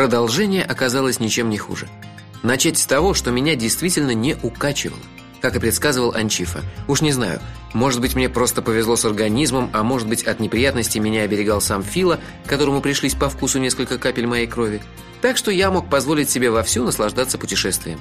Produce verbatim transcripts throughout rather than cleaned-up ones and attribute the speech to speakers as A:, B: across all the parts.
A: Продолжение оказалось ничем не хуже. Начать с того, что меня действительно не укачивало, как и предсказывал Анчифа. Уж не знаю, может быть, мне просто повезло с организмом, а может быть, от неприятностей меня оберегал сам Фила, которому пришлись по вкусу несколько капель моей крови. Так что я мог позволить себе вовсю наслаждаться путешествием.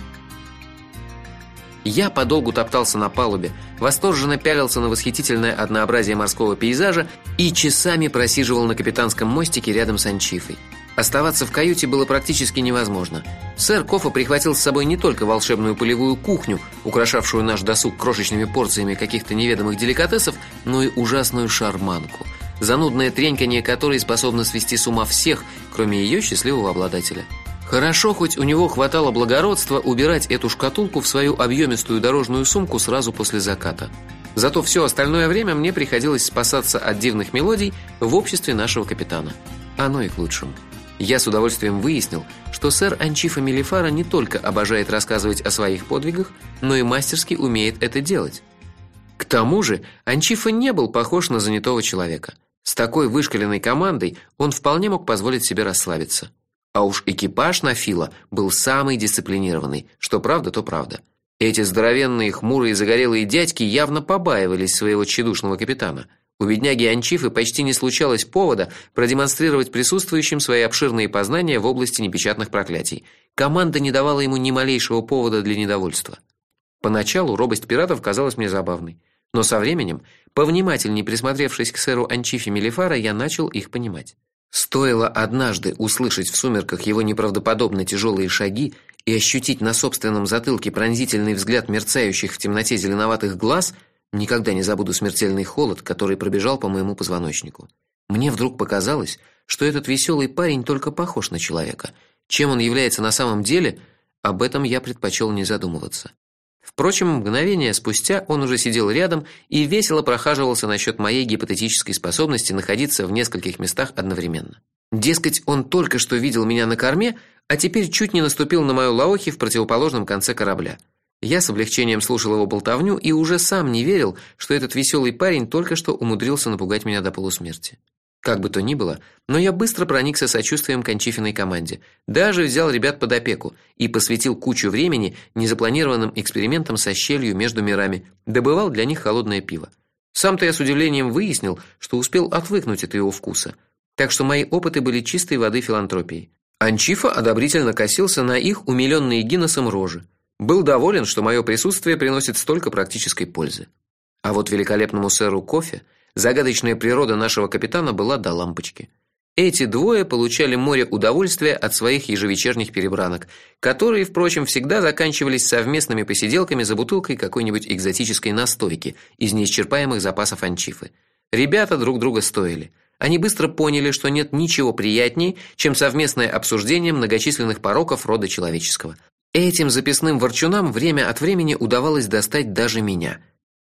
A: Я подолгу топтался на палубе, восторженно пялился на восхитительное однообразие морского пейзажа и часами просиживал на капитанском мостике рядом с Анчифой. Оставаться в каюте было практически невозможно. Сэр Кофа прихватил с собой не только волшебную полевую кухню, украшавшую наш досуг крошечными порциями каких-то неведомых деликатесов, но и ужасную шарманку, занудное треньканье которой способно свести с ума всех, кроме ее счастливого обладателя. Хорошо, хоть у него хватало благородства убирать эту шкатулку в свою объемистую дорожную сумку сразу после заката. Зато все остальное время мне приходилось спасаться от дивных мелодий в обществе нашего капитана. Оно и к лучшему. Я с удовольствием выяснил, что сэр Анчифа Мелифара не только обожает рассказывать о своих подвигах, но и мастерски умеет это делать. К тому же, Анчифа не был похож на занятого человека. С такой вышкаленной командой он вполне мог позволить себе расслабиться. А уж экипаж на Фила был самый дисциплинированный, что правда, то правда. Эти здоровенные, хмурые, загорелые дядьки явно побаивались своего тщедушного капитана. У бедняги Анчифы почти не случалось повода продемонстрировать присутствующим свои обширные познания в области непечатных проклятий. Команда не давала ему ни малейшего повода для недовольства. Поначалу робость пиратов казалась мне забавной, но со временем, повнимательнее присмотревшись к сэру Анчифе Мелифара, я начал их понимать. Стоило однажды услышать в сумерках его неправдоподобно тяжелые шаги и ощутить на собственном затылке пронзительный взгляд мерцающих в темноте зеленоватых глаз, никогда не забуду смертельный холод, который пробежал по моему позвоночнику. Мне вдруг показалось, что этот веселый парень только похож на человека. Чем он является на самом деле, об этом я предпочел не задумываться. Впрочем, мгновение спустя он уже сидел рядом и весело прохаживался насчет моей гипотетической способности находиться в нескольких местах одновременно. Дескать, он только что видел меня на корме, а теперь чуть не наступил на мою лаохи в противоположном конце корабля. Я с облегчением слушал его болтовню и уже сам не верил, что этот веселый парень только что умудрился напугать меня до полусмерти. Как бы то ни было, но я быстро проникся сочувствием к Анчифиной команде, даже взял ребят под опеку и посвятил кучу времени незапланированным экспериментам со щелью между мирами, добывал для них холодное пиво. Сам-то я с удивлением выяснил, что успел отвыкнуть от его вкуса, так что мои опыты были чистой воды филантропией. Анчифа одобрительно косился на их умиленные Гиннесом рожи. Был доволен, что мое присутствие приносит столько практической пользы. А вот великолепному сэру Кофе загадочная природа нашего капитана была до лампочки. Эти двое получали море удовольствия от своих ежевечерних перебранок, которые, впрочем, всегда заканчивались совместными посиделками за бутылкой какой-нибудь экзотической настойки из неисчерпаемых запасов Анчифы. Ребята друг друга стоили. Они быстро поняли, что нет ничего приятнее, чем совместное обсуждение многочисленных пороков рода человеческого. Этим записным ворчунам время от времени удавалось достать даже меня.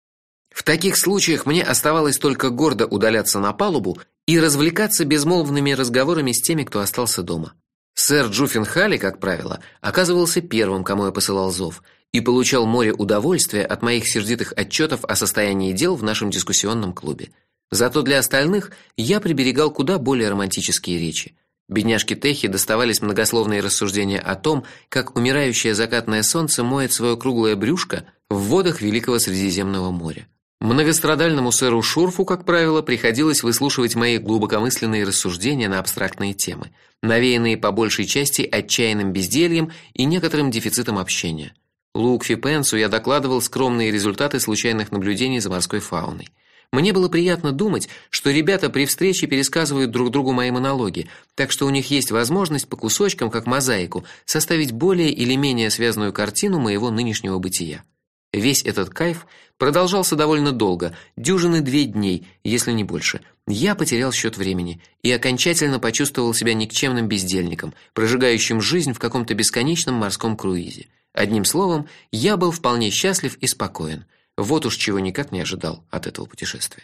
A: В таких случаях мне оставалось только гордо удаляться на палубу и развлекаться безмолвными разговорами с теми, кто остался дома. Сэр Джуффин Халли, как правило, оказывался первым, кому я посылал зов, и получал море удовольствия от моих сердитых отчетов о состоянии дел в нашем дискуссионном клубе. Зато для остальных я приберегал куда более романтические речи. Бедняжке Техи доставались многословные рассуждения о том, как умирающее закатное солнце моет свое круглое брюшко в водах Великого Средиземного моря. Многострадальному сэру Шурфу, как правило, приходилось выслушивать мои глубокомысленные рассуждения на абстрактные темы, навеянные по большей части отчаянным бездельем и некоторым дефицитом общения. Лукфи Пенсу я докладывал скромные результаты случайных наблюдений за морской фауной. Мне было приятно думать, что ребята при встрече пересказывают друг другу мои монологи, так что у них есть возможность по кусочкам, как мозаику, составить более или менее связанную картину моего нынешнего бытия. Весь этот кайф продолжался довольно долго, дюжины две дней, если не больше. Я потерял счет времени и окончательно почувствовал себя никчемным бездельником, прожигающим жизнь в каком-то бесконечном морском круизе. Одним словом, я был вполне счастлив и спокоен. Вот уж чего никак не ожидал от этого путешествия.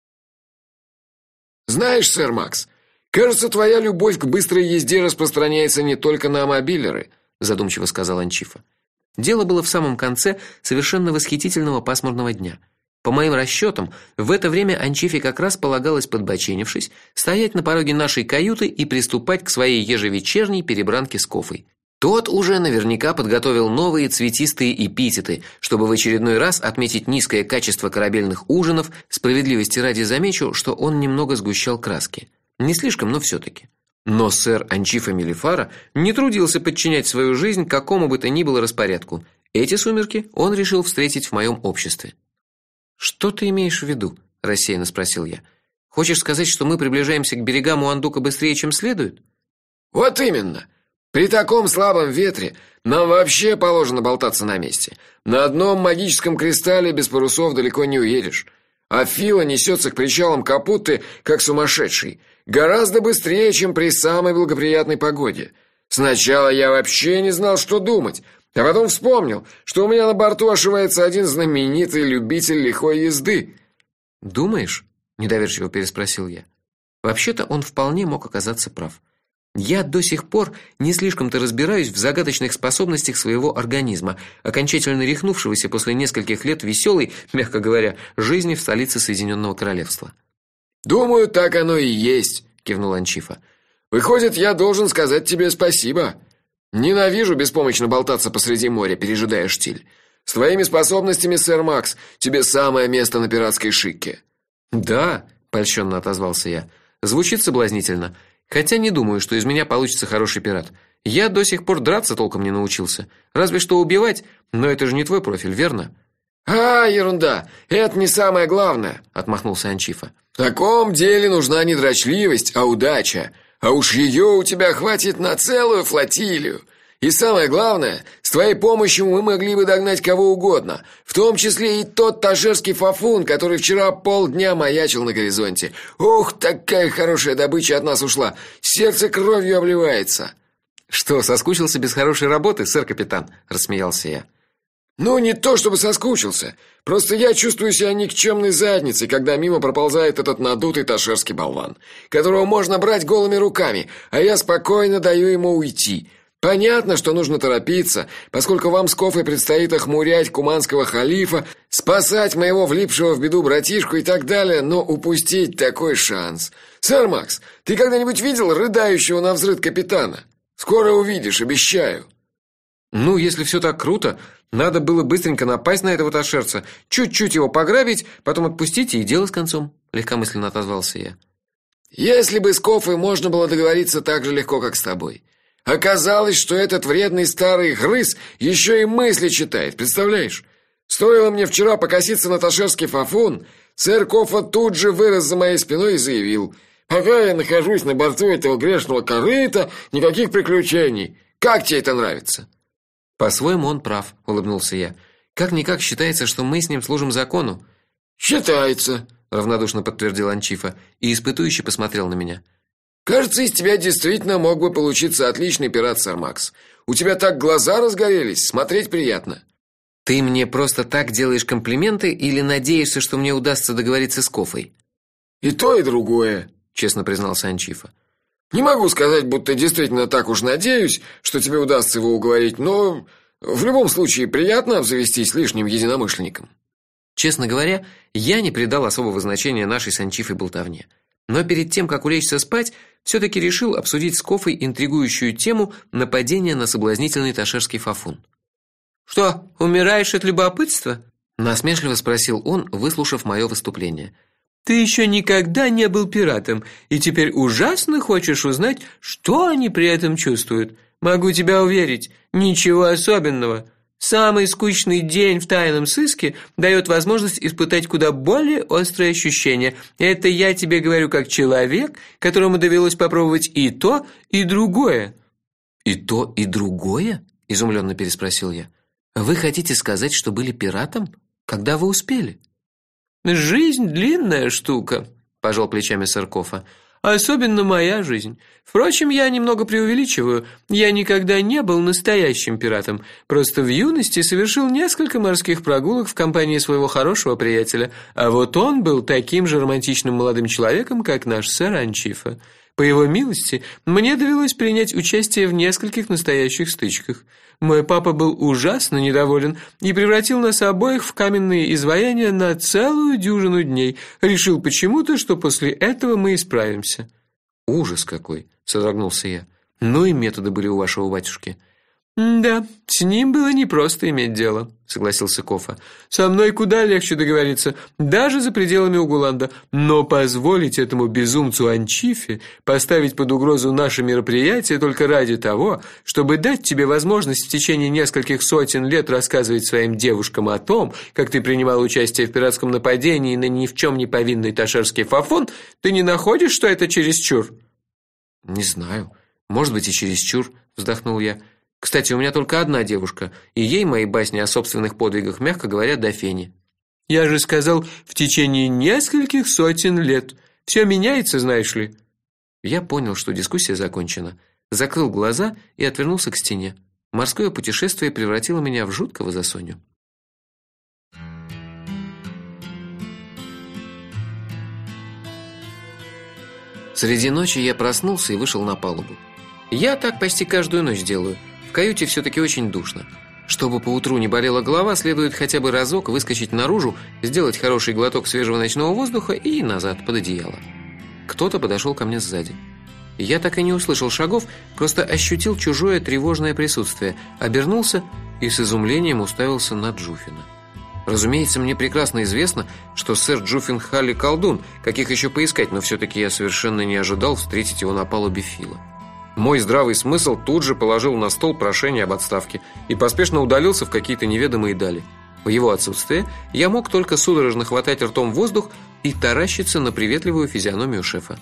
B: Знаешь, сэр Макс, кажется, твоя любовь к быстрой езде распространяется не только на мобилеры,
A: задумчиво сказал Анчифа. Дело было в самом конце совершенно восхитительного пасмурного дня. По моим расчетам, в это время Анчифе как раз полагалось, подбоченившись, стоять на пороге нашей каюты и приступать к своей ежевечерней перебранке с Кофой. Тот уже наверняка подготовил новые цветистые эпитеты, чтобы в очередной раз отметить низкое качество корабельных ужинов. Справедливости ради замечу, что он немного сгущал краски. Не слишком, но все таки. Но сэр Анчифа Мелифара не трудился подчинять свою жизнь какому бы то ни было распорядку. Эти сумерки он решил встретить в моем обществе. Что ты имеешь в виду? Рассеянно спросил я. Хочешь сказать, что мы приближаемся к берегам Уандука быстрее, чем следует?
B: Вот именно. При таком слабом ветре нам вообще положено болтаться на месте. На одном магическом кристалле без парусов далеко не уедешь. А Фила несется к причалам Капуты как сумасшедший, гораздо быстрее, чем при самой благоприятной погоде. Сначала я вообще не знал, что думать. А потом вспомнил, что у меня на борту ошивается один знаменитый любитель лихой езды.
A: Думаешь? Недоверчиво переспросил я. Вообще-то он вполне мог оказаться прав. Я до сих пор не слишком-то разбираюсь в загадочных способностях своего организма, окончательно рехнувшегося после нескольких лет веселой, мягко говоря, жизни в столице Соединенного Королевства.
B: Думаю, так оно и есть, кивнул Анчифа. Выходит, я должен сказать тебе спасибо. Ненавижу беспомощно болтаться посреди моря, пережидая штиль. С твоими способностями, сэр Макс, тебе самое место на пиратской шикке.
A: Да, польщённо отозвался я. Звучит соблазнительно, хотя не думаю, что из меня получится хороший пират. Я до сих пор драться толком не научился, разве что убивать, но это же не твой профиль, верно?
B: А, ерунда. Это не самое главное, отмахнулся Анчифа. В таком деле нужна не дрочливость, а удача. А уж ее у тебя хватит на целую флотилию. И самое главное, с твоей помощью мы могли бы догнать кого угодно, в том числе и тот ташерский фафун, который вчера полдня маячил на горизонте. Ух, такая хорошая добыча от нас ушла. Сердце кровью обливается.
A: Что, соскучился без хорошей работы, сэр капитан, рассмеялся я.
B: Ну, не то чтобы соскучился. Просто я чувствую себя никчемной задницей, когда мимо проползает этот надутый ташерский болван, которого можно брать голыми руками, а я спокойно даю ему уйти. Понятно, что нужно торопиться, поскольку вам с Кофой предстоит охмурять куманского халифа, спасать моего влипшего в беду братишку и так далее, но упустить такой шанс. Сэр Макс, ты когда-нибудь видел рыдающего навзрыд капитана? Скоро увидишь, обещаю.
A: Ну, если все так круто, надо было быстренько напасть на этого ташерца, чуть-чуть его пограбить, потом отпустить и дело с концом, легкомысленно отозвался я.
B: Если бы с Кофой можно было договориться так же легко, как с тобой. Оказалось, что этот вредный старый грыз еще и мысли читает, представляешь? Стоило мне вчера покоситься на ташерский фафун, сэр Кофа тут же вырос за моей спиной и заявил: "Пока я нахожусь на борту этого грешного корыта, никаких приключений. Как тебе это нравится?"
A: По-своему он прав, улыбнулся я. Как никак считается, что мы с ним служим закону.
B: Считается,
A: равнодушно подтвердил Анчифа и испытующе посмотрел на меня.
B: Кажется, из тебя действительно мог бы получиться отличный пират, сэр Макс. У тебя так глаза разгорелись, смотреть приятно.
A: Ты мне просто так делаешь комплименты или надеешься, что мне удастся договориться с Кофой?
B: И то, и другое, честно признался Анчифа. Не могу сказать, будто действительно так уж надеюсь, что тебе удастся его уговорить, но в любом случае приятно обзавестись лишним единомышленником.
A: Честно говоря, я не придал особого значения нашей с Анчифой болтовне. Но перед тем, как улечься спать, все таки решил обсудить с Кофой интригующую тему нападения на соблазнительный ташерский фафун. Что, умираешь от любопытства? Насмешливо спросил он, выслушав мое выступление. Ты еще никогда не был пиратом и теперь ужасно хочешь узнать, что они при этом чувствуют. Могу тебя уверить, ничего особенного. Самый скучный день в тайном сыске дает возможность испытать куда более острые ощущения. Это я тебе говорю как человек, которому довелось попробовать и то, и другое. И то, и другое? Изумленно переспросил я. Вы хотите сказать, что были пиратом? Когда вы успели? Жизнь длинная штука, пожал плечами сэр Кофа. Особенно моя жизнь. Впрочем, я немного преувеличиваю. Я никогда не был настоящим пиратом. Просто в юности совершил несколько морских прогулок в компании своего хорошего приятеля. А вот он был таким же романтичным молодым человеком, как наш сэр Анчифа.
C: По его милости, мне довелось принять участие в нескольких настоящих стычках. Мой папа был ужасно недоволен и превратил нас обоих в каменные изваяния на целую дюжину дней. Решил почему-то, что после этого мы исправимся.
A: Ужас какой, содрогнулся я. Ну и методы были у вашего батюшки.
C: Да, с ним было непросто иметь дело, согласился Кофа. Со мной куда легче договориться, даже за пределами Угуланда, но позволить этому безумцу Анчифе поставить под угрозу наше мероприятие только ради того, чтобы дать тебе возможность в течение нескольких сотен лет рассказывать своим девушкам о том, как ты принимал участие в пиратском нападении на ни в чем не повинный ташерский фафон, ты не находишь, что это чересчур?
A: Не знаю, может быть и чересчур, вздохнул я. Кстати, у меня только одна девушка, и ей мои басни о собственных подвигах, мягко говоря, до фени.
C: Я же сказал, в течение нескольких сотен лет. Все меняется, знаешь ли.
A: Я понял, что дискуссия закончена, закрыл глаза и отвернулся к стене. Морское путешествие превратило меня в жуткого засонью. Среди ночи я проснулся и вышел на палубу. Я так почти каждую ночь делаю. В каюте все-таки очень душно. Чтобы поутру не болела голова, следует хотя бы разок выскочить наружу, сделать хороший глоток свежего ночного воздуха и назад под одеяло. Кто-то подошел ко мне сзади. Я так и не услышал шагов, просто ощутил чужое тревожное присутствие, обернулся и с изумлением уставился на Джуфина. Разумеется, мне прекрасно известно, что сэр Джуфин Халли колдун, каких еще поискать, но все-таки я совершенно не ожидал встретить его на палубе Фила. Мой здравый смысл тут же положил на стол прошение об отставке и поспешно удалился в какие-то неведомые дали. В его отсутствие я мог только судорожно хватать ртом воздух и таращиться на приветливую физиономию шефа.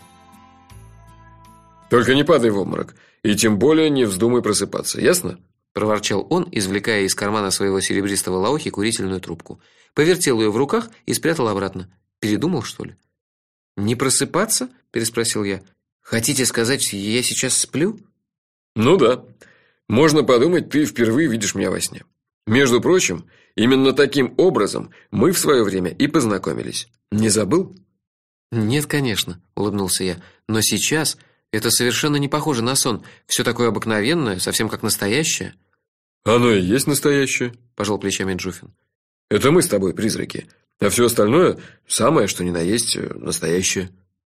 B: «Только не падай в обморок, и тем более не вздумай просыпаться, ясно?»
A: проворчал он, извлекая из кармана своего серебристого лаохи курительную трубку. Повертел ее в руках и спрятал обратно. Передумал, что ли? «Не просыпаться?» – переспросил я. «Хотите сказать, я сейчас сплю?»
B: «Ну да. Можно подумать, ты впервые видишь меня во сне. Между прочим, именно таким образом мы в свое время и познакомились. Не забыл?»
A: «Нет, конечно», – улыбнулся я. «Но сейчас это совершенно не похоже на сон. Все такое обыкновенное, совсем как настоящее».
B: «Оно и есть настоящее», – пожал плечами Джуфин. «Это мы с тобой призраки, а все остальное самое, что ни на есть, настоящее».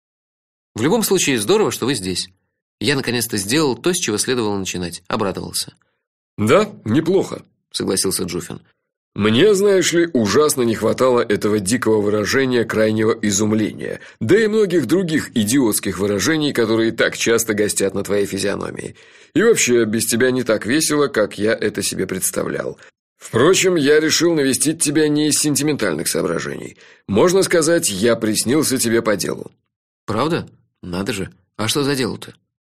A: В любом случае, здорово, что вы здесь. Я наконец-то сделал то, с чего следовало начинать. Обрадовался.
B: Да, неплохо, согласился Джуфин. Мне, знаешь ли, ужасно не хватало этого дикого выражения крайнего изумления, да и многих других идиотских выражений, которые так часто гостят на твоей физиономии. И вообще, без тебя не так весело, как я это себе представлял. Впрочем, я решил навестить тебя не из сентиментальных соображений. Можно сказать, я приснился тебе по делу.
A: Правда? Надо же. А что за дело-то?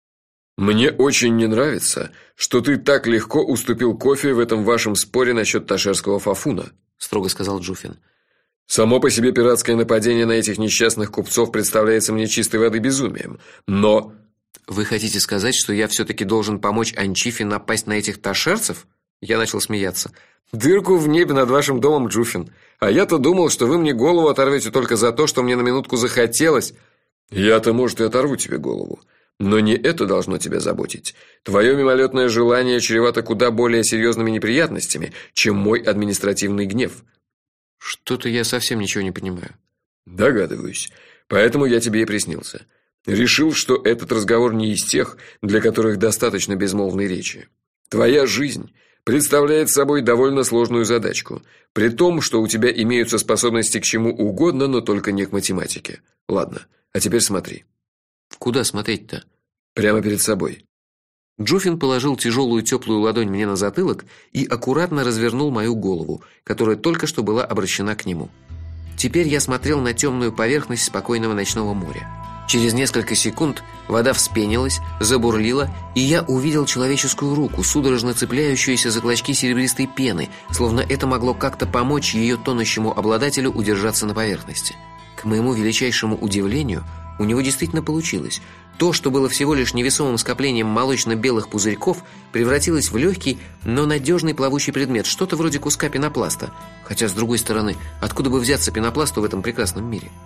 B: Мне очень не нравится, что ты так легко уступил Кофе в этом вашем споре насчет ташерского фафуна, строго сказал Джуфин. Само по себе пиратское нападение на этих несчастных купцов представляется мне чистой воды безумием, но...
A: Вы хотите сказать, что я все-таки должен помочь Анчифе напасть на этих ташерцев? Я начал смеяться. Дырку в небе над вашим домом, Джуфин. А я-то думал, что вы мне голову оторвете только за то, что мне на минутку захотелось.
B: Я-то, может, и оторву тебе голову, но не это должно тебя заботить. Твое мимолетное желание чревато куда более серьезными неприятностями, чем мой административный гнев.
A: Что-то я совсем ничего не понимаю.
B: Догадываюсь. Поэтому я тебе и приснился. Решил, что этот разговор не из тех, для которых достаточно безмолвной речи. Твоя жизнь представляет собой довольно сложную задачку, при том, что у тебя имеются способности к чему угодно, но только не к математике. Ладно. А теперь смотри.
A: Куда смотреть-то?
B: Прямо перед собой.
A: Джуфин положил тяжелую теплую ладонь мне на затылок и аккуратно развернул мою голову, которая только что была обращена к нему. Теперь я смотрел на темную поверхность спокойного ночного моря. Через несколько секунд вода вспенилась, забурлила, и я увидел человеческую руку, судорожно цепляющуюся за клочки серебристой пены, словно это могло как-то помочь ее тонущему обладателю удержаться на поверхности. К моему величайшему удивлению, у него действительно получилось. То, что было всего лишь невесомым скоплением молочно-белых пузырьков, превратилось в легкий, но надежный плавучий предмет, что-то вроде куска пенопласта. Хотя, с другой стороны, откуда бы взяться пенопласту в этом прекрасном мире?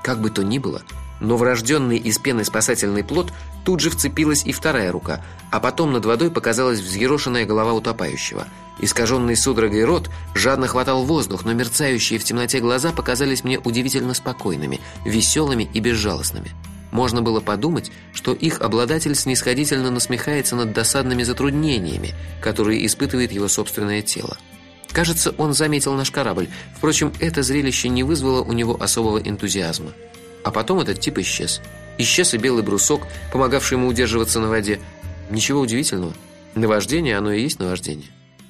A: Как бы то ни было, но врожденный из пены спасательный плот тут же вцепилась и вторая рука, а потом над водой показалась взъерошенная голова утопающего. Искаженный судорогой рот жадно хватал воздух, но мерцающие в темноте глаза показались мне удивительно спокойными, веселыми и безжалостными. Можно было подумать, что их обладатель снисходительно насмехается над досадными затруднениями, которые испытывает его собственное тело. Кажется, он заметил наш корабль. Впрочем, это зрелище не вызвало у него особого энтузиазма. А потом этот тип исчез. Исчез и белый брусок, помогавший ему удерживаться на воде. Ничего удивительного. Наваждение, оно и есть наваждение.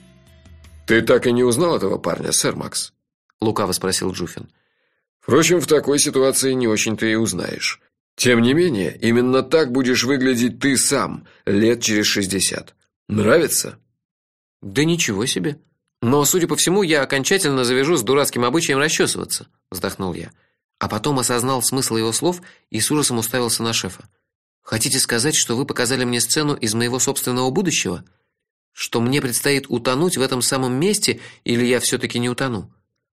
B: «Ты так и не узнал этого парня, сэр Макс?»
A: — лукаво спросил Джуффин.
B: «Впрочем, в такой ситуации не очень-то и узнаешь. Тем не менее, именно так будешь выглядеть ты сам лет через шестьдесят. Нравится?»
A: «Да ничего себе. Но, судя по всему, я окончательно завяжу с дурацким обычаем расчесываться», — вздохнул я. А потом осознал смысл его слов и с ужасом уставился на шефа. «Хотите сказать, что вы показали мне сцену из моего собственного будущего? Что мне предстоит утонуть в этом самом месте, или я все-таки не утону?»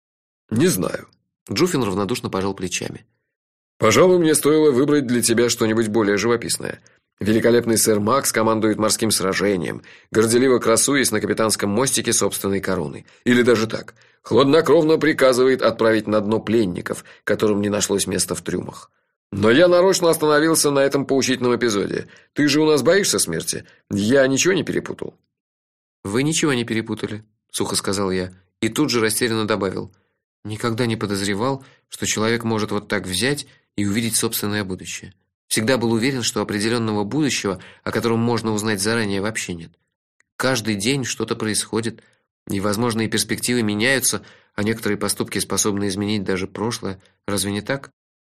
B: «Не знаю».
A: Джуффин равнодушно пожал плечами.
B: «Пожалуй, мне стоило выбрать для тебя что-нибудь более живописное. Великолепный сэр Макс командует морским сражением, горделиво красуясь на капитанском мостике собственной короны. Или даже так. Хладнокровно приказывает отправить на дно пленников, которым не нашлось места в трюмах. Но я нарочно остановился на этом поучительном эпизоде. Ты же у нас боишься смерти? Я ничего не перепутал?»
A: «Вы ничего не перепутали», — сухо сказал я, и тут же растерянно добавил. «Никогда не подозревал, что человек может вот так взять и увидеть собственное будущее. Всегда был уверен, что определенного будущего, о котором можно узнать заранее, вообще нет. Каждый день что-то происходит, и возможные перспективы меняются, а некоторые поступки способны изменить даже прошлое. Разве не так?»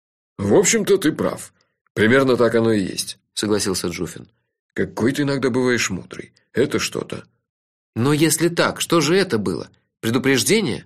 B: «В общем-то, ты прав. Примерно так оно и есть», — согласился Джуффин. «Какой ты иногда бываешь мудрый. Это что-то».
A: «Но если так, что же это было? Предупреждение?»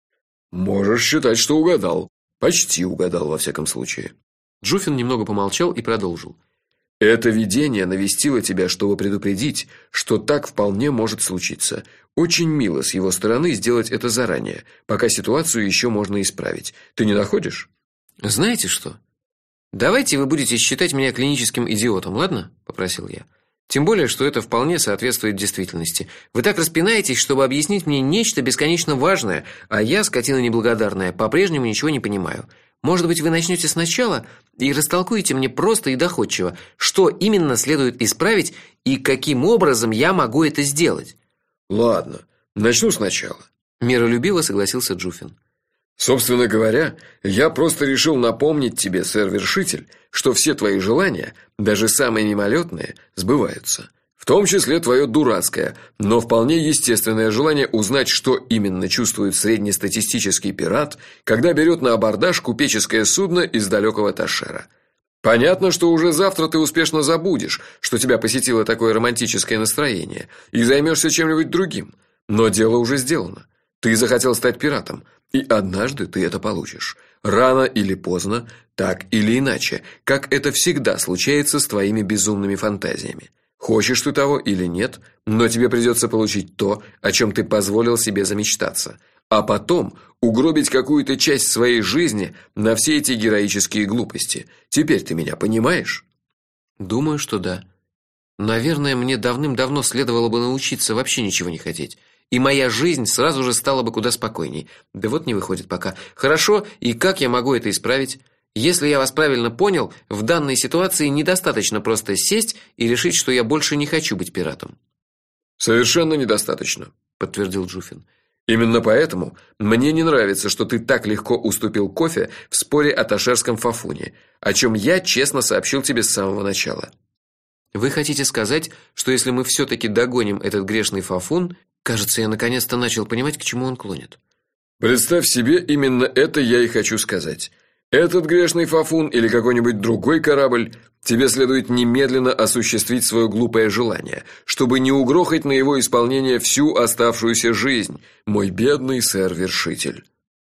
B: «Можешь считать, что угадал. Почти угадал, во всяком случае».
A: Джуффин немного помолчал и продолжил.
B: «Это видение навестило тебя, чтобы предупредить, что так вполне может случиться. Очень мило с его стороны сделать это заранее, пока ситуацию еще можно исправить. Ты не находишь?»
A: «Знаете что? Давайте вы будете считать меня клиническим идиотом, ладно?» – попросил я. «Тем более, что это вполне соответствует действительности. Вы так распинаетесь, чтобы объяснить мне нечто бесконечно важное, а я, скотина неблагодарная, по-прежнему ничего не понимаю. Может быть, вы начнете сначала и растолкуете мне просто и доходчиво, что именно следует исправить и каким образом я могу это сделать?»
B: «Ладно, начну сначала»,
A: – миролюбиво согласился Джуффин.
B: «Собственно говоря, я просто решил напомнить тебе, сэр-вершитель, что все твои желания, даже самые мимолетные, сбываются. В том числе твое дурацкое, но вполне естественное желание узнать, что именно чувствует среднестатистический пират, когда берет на абордаж купеческое судно из далекого Ташера. Понятно, что уже завтра ты успешно забудешь, что тебя посетило такое романтическое настроение, и займешься чем-нибудь другим. Но дело уже сделано. Ты захотел стать пиратом, и однажды ты это получишь. Рано или поздно, так или иначе, как это всегда случается с твоими безумными фантазиями. Хочешь ты того или нет, но тебе придется получить то, о чем ты позволил себе замечтаться, а потом угробить какую-то часть своей жизни на все эти героические глупости. Теперь ты меня понимаешь?»
A: «Думаю, что да. Наверное, мне давным-давно следовало бы научиться вообще ничего не хотеть, и моя жизнь сразу же стала бы куда спокойней. Да вот не выходит пока. Хорошо, и как я могу это исправить? Если я вас правильно понял, в данной ситуации недостаточно просто сесть и решить, что я больше не хочу быть пиратом».
B: «Совершенно недостаточно», — подтвердил Джуффин. «Именно поэтому мне не нравится, что ты так легко уступил кофе в споре о ташерском фафуне, о чем я честно сообщил тебе с самого начала».
A: «Вы хотите сказать, что если мы все-таки догоним этот грешный фафун, кажется, я наконец-то начал понимать, к чему он клонит».
B: «Представь себе, именно это я и хочу сказать. Этот грешный фафун или какой-нибудь другой корабль, тебе следует немедленно осуществить свое глупое желание, чтобы не угрохать на его исполнение всю оставшуюся жизнь, мой бедный сэр-вершитель».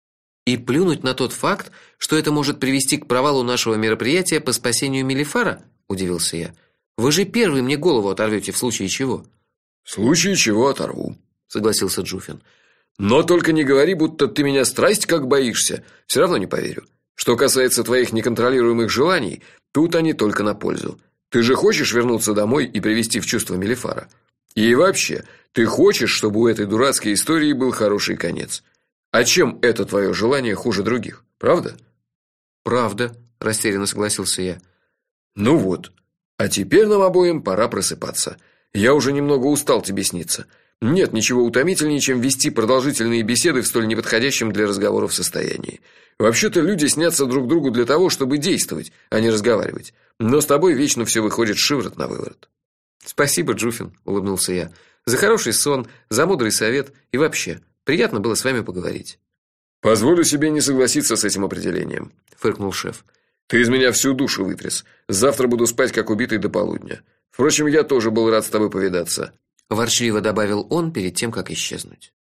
A: «И плюнуть на тот факт, что это может привести к провалу нашего мероприятия по спасению Мелифара?» – удивился я. «Вы же первый мне голову оторвете в случае чего».
B: «В случае чего оторву», – согласился Джуффин. «Но только не говори, будто ты меня страсть как боишься, все равно не поверю. Что касается твоих неконтролируемых желаний, тут они только на пользу. Ты же хочешь вернуться домой и привести в чувство Мелифара? И вообще, ты хочешь, чтобы у этой дурацкой истории был хороший конец? А чем это твое желание хуже других? Правда?
A: Правда, растерянно согласился я.
B: Ну вот. А теперь нам обоим пора просыпаться. Я уже немного устал тебе сниться. Нет ничего утомительнее, чем вести продолжительные беседы в столь неподходящем для разговоров состоянии. Вообще-то люди снятся друг другу для того, чтобы действовать, а не разговаривать. Но с тобой вечно все выходит шиворот на выворот.
A: Спасибо, Джуфин, улыбнулся я. За хороший сон, за мудрый совет и вообще, приятно было с вами поговорить.
B: Позволю себе не согласиться с этим определением, фыркнул шеф. Ты из меня всю душу вытряс. Завтра буду спать как убитый до полудня. Впрочем, я тоже был рад с тобой повидаться,
A: ворчливо добавил он перед тем, как исчезнуть.